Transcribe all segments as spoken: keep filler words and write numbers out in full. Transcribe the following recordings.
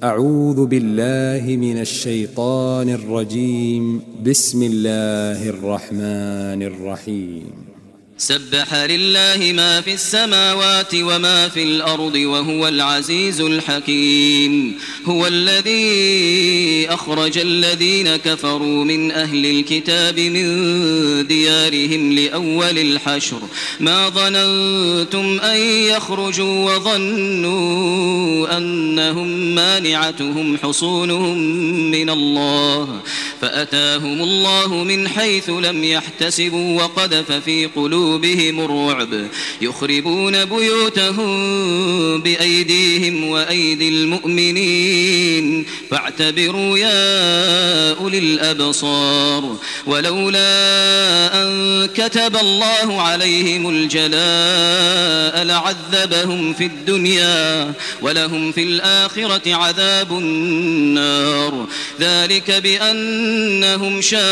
أعوذ بالله من الشيطان الرجيم. بسم الله الرحمن الرحيم. سبح لله ما في السماوات وما في الأرض وهو العزيز الحكيم. هو الذي أخرج الذين كفروا من أهل الكتاب من ديارهم لأول الحشر ما ظننتم أن يخرجوا وظنوا أنهم مانعتهم حصونهم من الله فأتاهم الله من حيث لم يحتسبوا وقذف في قلوبهم بهم الرعب يخربون بيوتهم بأيديهم وأيدي المؤمنين فاعتبروا يا أولي الأبصار. ولولا أن كتب الله عليهم الجلاء لعذبهم في الدنيا ولهم في الآخرة عذاب النار ذلك بأنهم شاقوا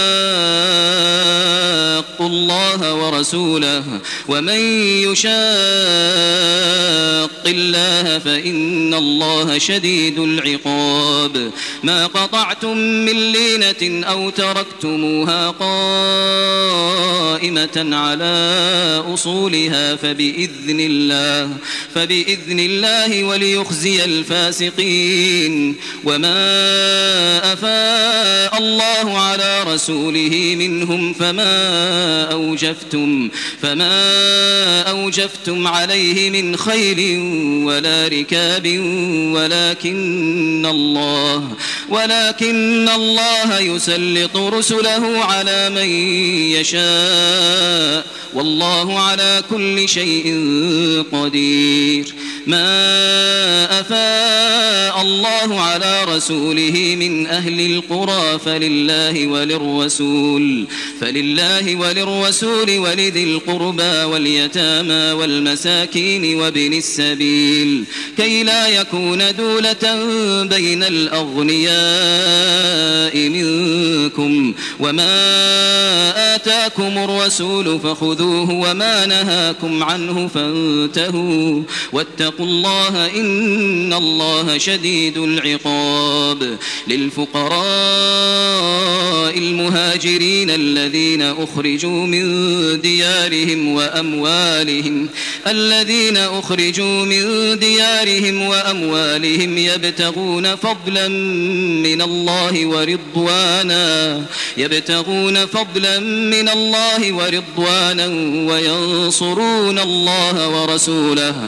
الله ورسوله ومن يشاق الله فإن الله شديد العقاب. ما قطعتم من لينة أو تركتموها قائمة على أصولها فبإذن الله فبإذن الله وليخزي الفاسقين. وما أفاء الله على رسوله منهم فما أوجفتم فما أوجفتم عليه من خيل ولا ركاب ولكن الله ولكن الله يسلط رسله على من يشاء والله على كل شيء قدير. ما أفاء الله على رسوله من أهل القرى فلله وللرسول فلله وللرسول ولذي القربى واليتامى والمساكين وابن السبيل كي لا يكون دولة بين الأغنياء منكم. وما آتاكم الرسول فخذوه وما نهاكم عنه فانتهوا واتقوا الله إن الله شديد العقاب. للفقراء المهاجرين الذين أخرجوا من ديارهم وأموالهم الذين أخرجوا من ديارهم وأموالهم يبتغون فضلا من الله ورضوانا يبتغون فضلا من الله ورضوانا وينصرون الله ورسوله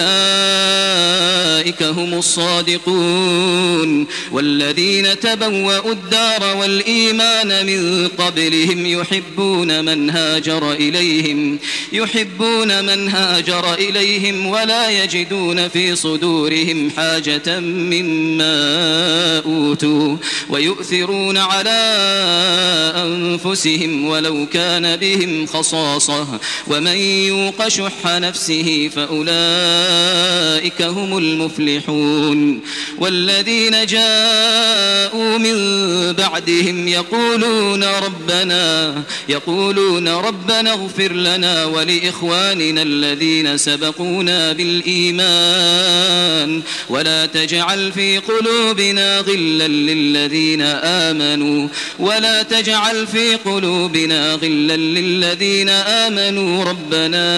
أولئك هم الصادقون. والذين تبوأوا الدار والإيمان من قبلهم يحبون من هاجر إليهم يحبون من هاجر إليهم ولا يجدون في صدورهم حاجة مما أوتوا ويؤثرون على أنفسهم ولو كان بهم خصاصة ومن يوق شح نفسه فأولئك هم المفلحون. والذين جاءوا من بعدهم يقولون ربنا يقولون ربنا اغفر لنا ولإخواننا الذين سبقونا بالإيمان ولا تجعل في قلوبنا غلا للذين آمنوا ولا تجعل في قلوبنا غلا للذين آمنوا ربنا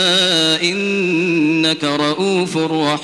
إنك رؤوف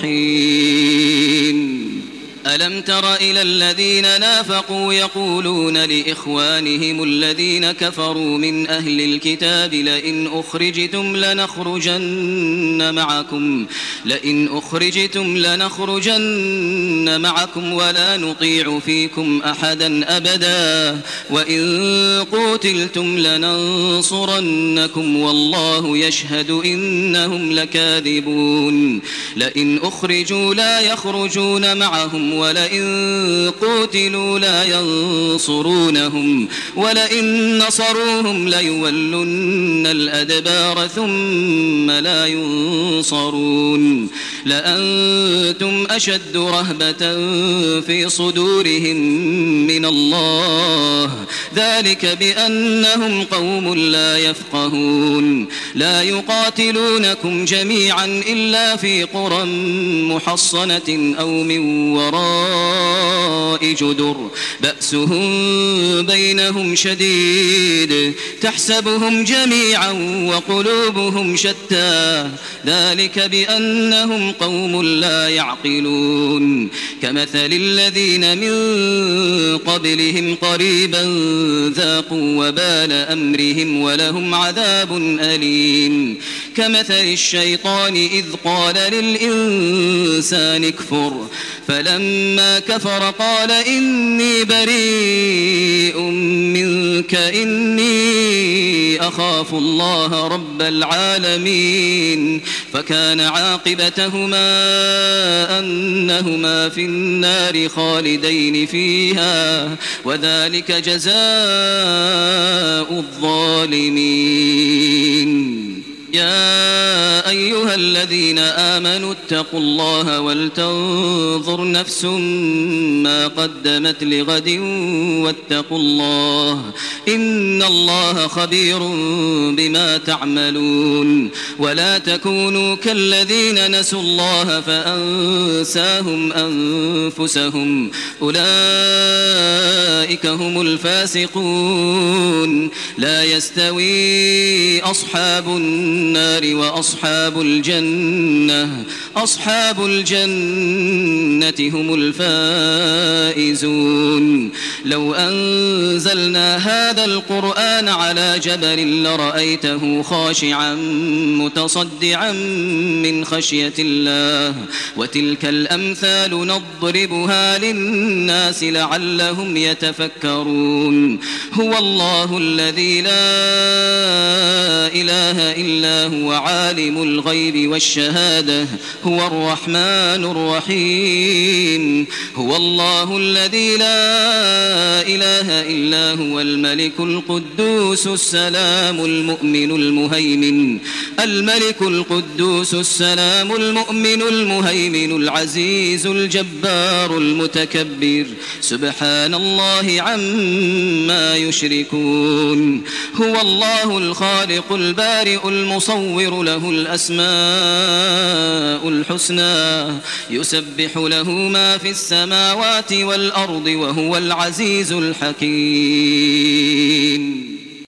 رحيم. ألم تر إلى الذين نافقوا يقولون لإخوانهم الذين كفروا من أهل الكتاب لئن أخرجتم لنخرجن معكم لئن أخرجتم لنخرجن معكم ولا نطيع فيكم أحدا أبدا وإن قتلتم لننصرنكم والله يشهد إنهم لكاذبون. لئن أخرجوا لا يخرجون معهم ولئن قتلوا لا ينصرونهم ولئن نصروهم ليولن الأدبار ثم لا ينصرون. لأنتم أشد رهبة في صدورهم من الله ذلك بأنهم قوم لا يفقهون. لا يقاتلونكم جميعا إلا في قرى محصنة أو من وراء وراء جدر بأسهم بينهم شديد تحسبهم جميعا وقلوبهم شتى ذلك بأنهم قوم لا يعقلون كمثل الذين من قبلهم قريبا ذاقوا وبال أمرهم ولهم عذاب أليم كمثل الشيطان إذ قال للإنسان اكفر فلما كفر قال إني بريء منك إني أخاف الله رب العالمين فكان عاقبتهما أنهما في النار خالدين فيها وذلك جزاء الظالمين يا أيها الذين آمنوا اتقوا الله ولتنظر نفس ما قدمت لغد واتقوا الله إن الله خبير بما تعملون ولا تكونوا كالذين نسوا الله فأنساهم أنفسهم أولئك هم الفاسقون لا يستوي أصحاب النار النار وأصحاب الجنة أصحاب الجنة هم الفائزون لو أنزلنا هذا القرآن على جبل لرأيته خاشعا متصدعا من خشية الله وتلك الأمثال نضربها للناس لعلهم يتفكرون هو الله الذي لا إله إلا هو عالم الغيب والشهادة هو الرحمن الرحيم هو الله الذي لا إله إلا هو الملك القدوس السلام المؤمن المهيمن الملك القدوس السلام المؤمن المهيمن العزيز الجبار المتكبر سبحان الله عما يشركون هو الله الخالق البارئ المصور له الأسماء الحسنى يسبح له ما في السماوات والأرض وهو العزيز الحكيم